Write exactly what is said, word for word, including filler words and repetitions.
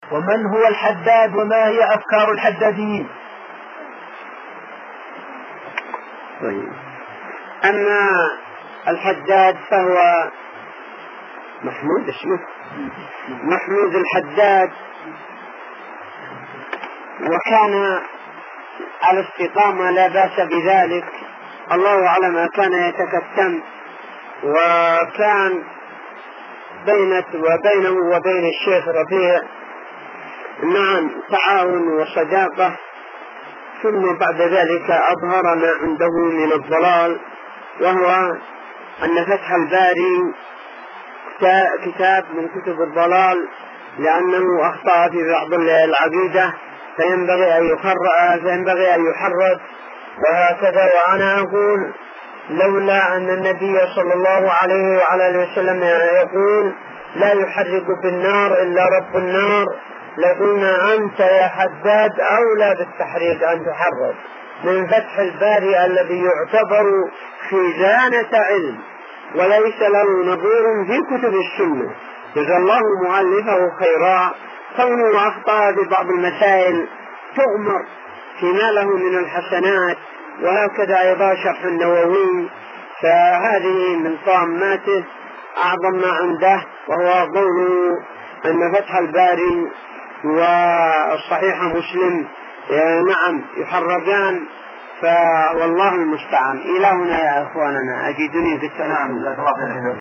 ومن هو الحداد وما هي أفكار الحداديين؟ طيب. أما الحداد فهو محمود اسمه محمود الحداد، وكان على استقامة لا بأس بذلك، الله أعلم كان يتكتم، وكان بينه وبينه وبين الشيخ ربيع نعم تعاون وصداقة. ثم بعد ذلك أظهر ما عنده من الضلال، وهو أن فتح الباري كتاب من كتب الضلال، لأنه أخطأ في بعض العقيدة فينبغي أن يخرج فينبغي أن يحرك وهكذا. وأنا أقول لولا أن النبي صلى الله عليه وعلى آله وسلم يقول لا يحرك بالنار إلا رب النار، لقلنا أنت يا حداد أولى بالتحريك أن تحرك من فتح الباري الذي يعتبر خزانة علم وليس له نظير في كتب السنة. جزا الله مؤلفه خيرا، كونه أخطأ ببعض المسائل تؤمر فيما له من الحسنات، وهكذا أيضا شرح النووي، فهذه من طاماته أعظم ما عنده، وهو قوله أن فتح الباري والصحيح مسلم نعم يحرجان، فوالله المستعان. إلى هنا يا أخواننا، أجدني في السلام.